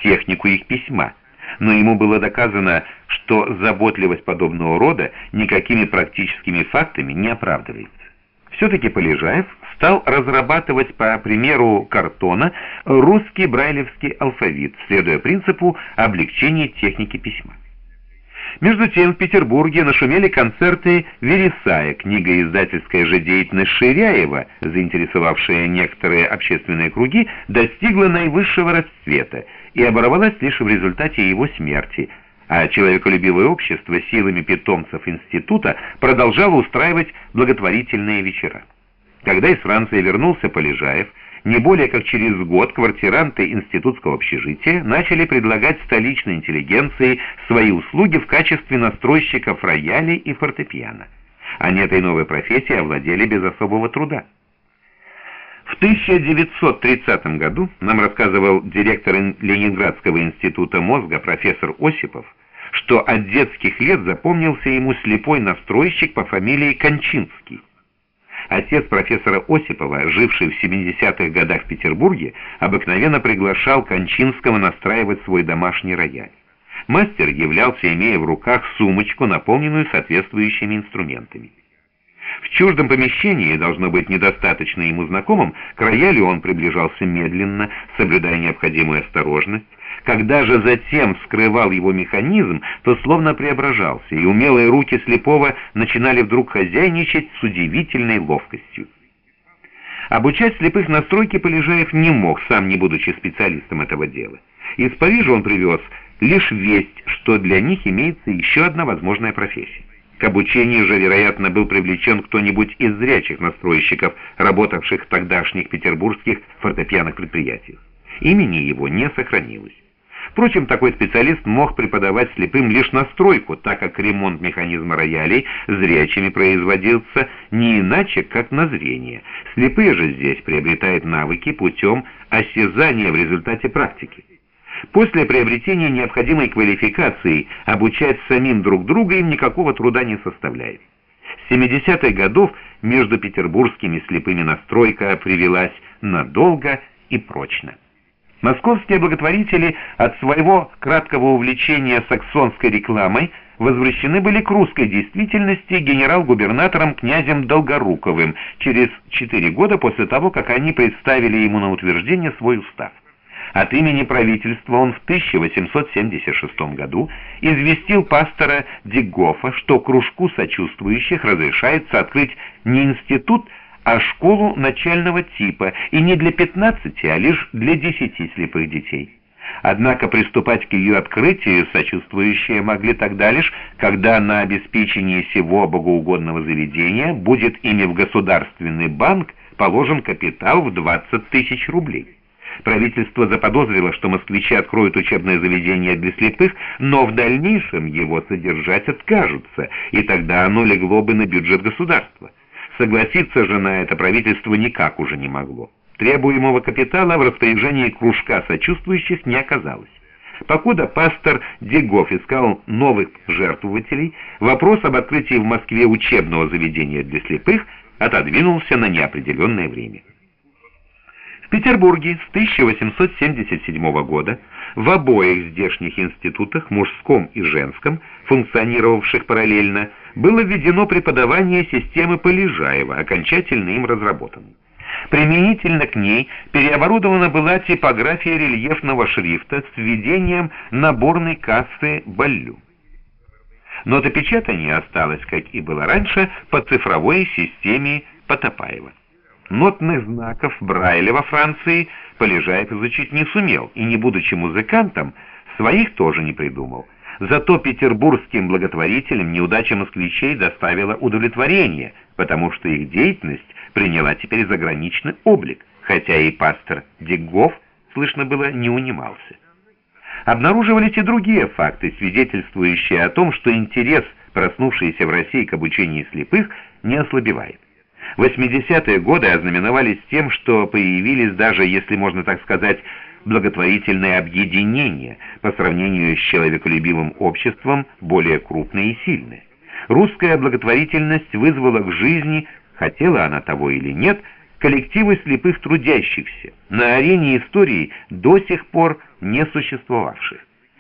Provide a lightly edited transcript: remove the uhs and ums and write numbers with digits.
технику их письма, но ему было доказано, что заботливость подобного рода никакими практическими фактами не оправдывается. Все-таки Полежаев стал разрабатывать по примеру Картона русский брайлевский алфавит, следуя принципу облегчения техники письма. Между тем в Петербурге нашумели концерты Вересая, книгоиздательская же деятельность Ширяева, заинтересовавшая некоторые общественные круги, достигла наивысшего расцвета и оборвалась лишь в результате его смерти, а человеколюбивое общество силами питомцев института продолжало устраивать благотворительные вечера. Когда из Франции вернулся Полежаев, не более как через год квартиранты институтского общежития начали предлагать столичной интеллигенции свои услуги в качестве настройщиков роялей и фортепиано. Они этой новой профессией овладели без особого труда. В 1930 году нам рассказывал директор Ленинградского института мозга профессор Осипов, что от детских лет запомнился ему слепой настройщик по фамилии Кончинский. Отец профессора Осипова, живший в 70-х годах в Петербурге, обыкновенно приглашал Кончинского настраивать свой домашний рояль. Мастер являлся, имея в руках сумочку, наполненную соответствующими инструментами. В чуждом помещении, должно быть недостаточно ему знакомым, к роялю он приближался медленно, соблюдая необходимую осторожность. Когда же затем вскрывал его механизм, то словно преображался, и умелые руки слепого начинали вдруг хозяйничать с удивительной ловкостью. Обучать слепых настройке Полежаев не мог, сам не будучи специалистом этого дела. Из Парижа он привез лишь весть, что для них имеется еще одна возможная профессия. К обучению же, вероятно, был привлечен кто-нибудь из зрячих настройщиков, работавших в тогдашних петербургских фортепианных предприятиях. Имени его не сохранилось. Впрочем, такой специалист мог преподавать слепым лишь настройку, так как ремонт механизма роялей зрячими производился не иначе, как на зрение. Слепые же здесь приобретают навыки путем осязания в результате практики. После приобретения необходимой квалификации обучать самим друг друга им никакого труда не составляет. С 70-х годов между петербургскими слепыми настройка привелась надолго и прочно. Московские благотворители от своего краткого увлечения саксонской рекламой возвращены были к русской действительности генерал-губернатором князем Долгоруковым через 4 года после того, как они представили ему на утверждение свой устав. От имени правительства он в 1876 году известил пастора Деггофа, что кружку сочувствующих разрешается открыть не институт, а школу начального типа, и не для 15, а лишь для 10 слепых детей. Однако приступать к ее открытию сочувствующие могли тогда лишь, когда на обеспечение сего богоугодного заведения будет ими в государственный банк положен капитал в 20 тысяч рублей. Правительство заподозрило, что москвичи откроют учебное заведение для слепых, но в дальнейшем его содержать откажутся, и тогда оно легло бы на бюджет государства. Согласиться же на это правительство никак уже не могло. Требуемого капитала в распоряжении кружка сочувствующих не оказалось. Покуда пастор Деггоф искал новых жертвователей, вопрос об открытии в Москве учебного заведения для слепых отодвинулся на неопределенное время. В Петербурге с 1877 года в обоих здешних институтах, мужском и женском, функционировавших параллельно, было введено преподавание системы Полежаева, окончательно им разработанной. Применительно к ней переоборудована была типография рельефного шрифта с введением наборной кассы Баллю. Нотопечатание осталось, как и было раньше, по цифровой системе Потопаева. Нотных знаков Брайля во Франции Полежаев изучить не сумел, и, не будучи музыкантом, своих тоже не придумал. Зато петербургским благотворителям неудача москвичей доставила удовлетворение, потому что их деятельность приняла теперь заграничный облик, хотя и пастор Деггоф, слышно было, не унимался. Обнаруживались и другие факты, свидетельствующие о том, что интерес, проснувшийся в России к обучению слепых, не ослабевает. 80-е годы ознаменовались тем, что появились даже, если можно так сказать, благотворительные объединения, по сравнению с человеколюбивым обществом более крупные и сильные. Русская благотворительность вызвала к жизни, хотела она того или нет, коллективы слепых трудящихся на арене истории до сих пор не существовавших.